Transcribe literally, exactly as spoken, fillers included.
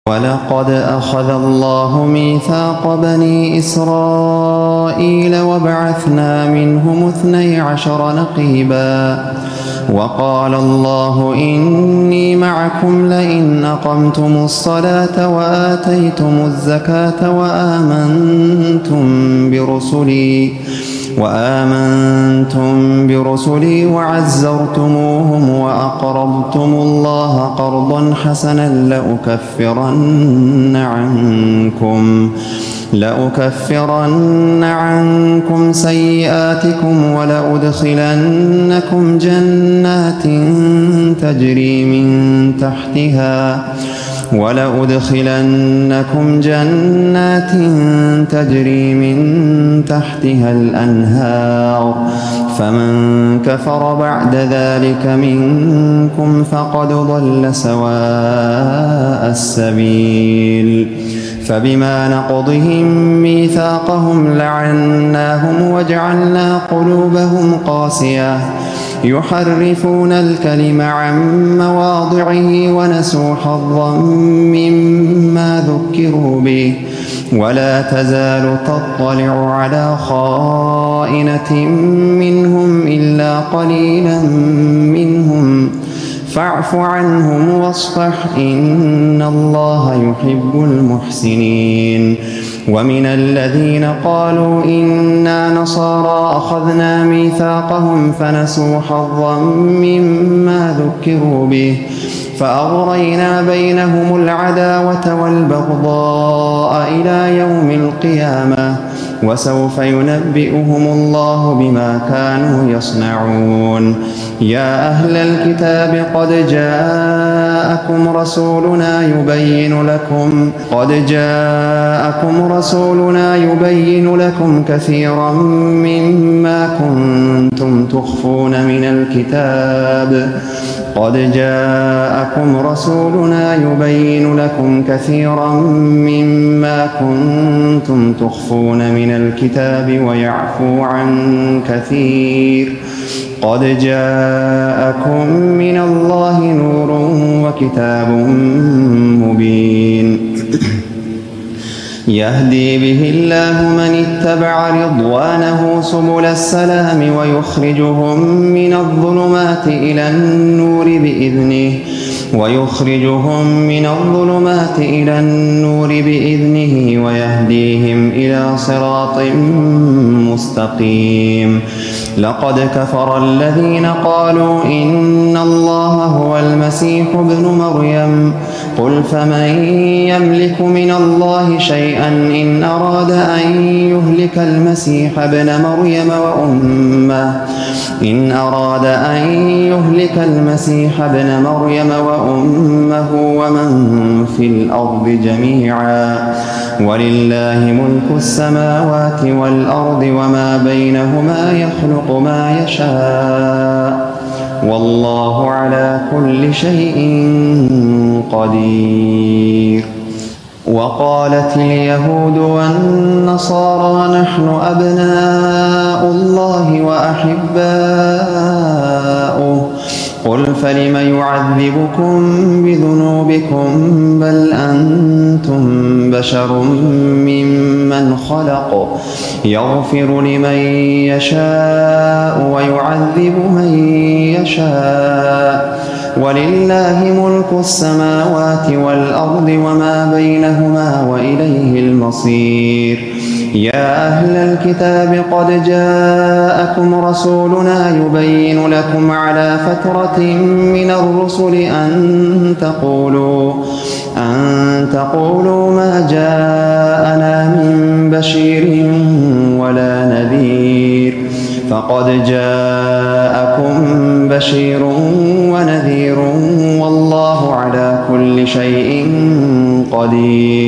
ولقد أخذ الله ميثاق بني إسرائيل وبعثنا منهم اثني عشر نقيبا وقال الله إني معكم لئن أقمتم الصلاة وآتيتم الزكاة وآمنتم برسلي وآمنتم برسلي وعزرتموهم وأقرضتم الله قرضا حسنا لأكفرن عنكم لأكفرن عنكم سيئاتكم ولأدخلنكم جنات تجري من تحتها ولأدخلنكم جنات تجري من تحتها الأنهار فمن كفر بعد ذلك منكم فقد ضل سواء السبيل فبما نقضهم ميثاقهم لعناهم وجعلنا قلوبهم قاسية يحرفون الكلم عن مواضعه ونسوا حظا مما ذكروا به ولا تزال تطلع على خائنة منهم إلا قليلا منهم فاعف عنهم واصفح إن الله يحب المحسنين ومن الذين قالوا إنا نصارى أخذنا ميثاقهم فنسوا حظا مما ذكروا به فأغرينا بينهم العداوة والبغضاء إلى يوم القيامة وسوف ينبئهم الله بما كانوا يصنعون يا أهل الكتاب قد جاءكم رسولنا يبين لكم قد جاءكم رسولنا يبين لكم كثيرا مما كنتم تخفون من الكتاب قد جاءكم رسولنا يبين لكم كثيرا مما كنتم تخفون من الكتاب ويعفو عن كثير قد جاءكم من الله نور وكتاب مبين يهدي به الله من اتبع رضوانه سبل السلام ويخرجهم من الظلمات إلى النور بإذنه ويخرجهم من الظلمات إلى النور بإذنه ويهديهم إلى صراط مستقيم لقد كفر الذين قالوا إن الله هو المسيح ابن مريم قل فمن يملك من الله شيئا إن أراد أن يهلك المسيح ابن مريم وأمه إن أراد أن يهلك المسيح ابن مريم وأمه ومن في الأرض جميعا ولله ملك السماوات والأرض وما بينهما يخلق ما يشاء والله على كل شيء قدير وقالت اليهود والنصارى نحن أبناء الله وأحباؤه قل فلم يعذبكم بذنوبكم بل أنتم بشر ممن خلق يغفر لمن يشاء ويعذب من يشاء ولله ملك السماوات والأرض وما بينهما وإليه المصير يا أهل الكتاب قد جاءكم رسولنا يبين لكم على فترة من الرسل أن تقولوا أن تقولوا ما جاءنا من بشير ولا نذير فقد جاءكم بشير ونذير والله على كل شيء قدير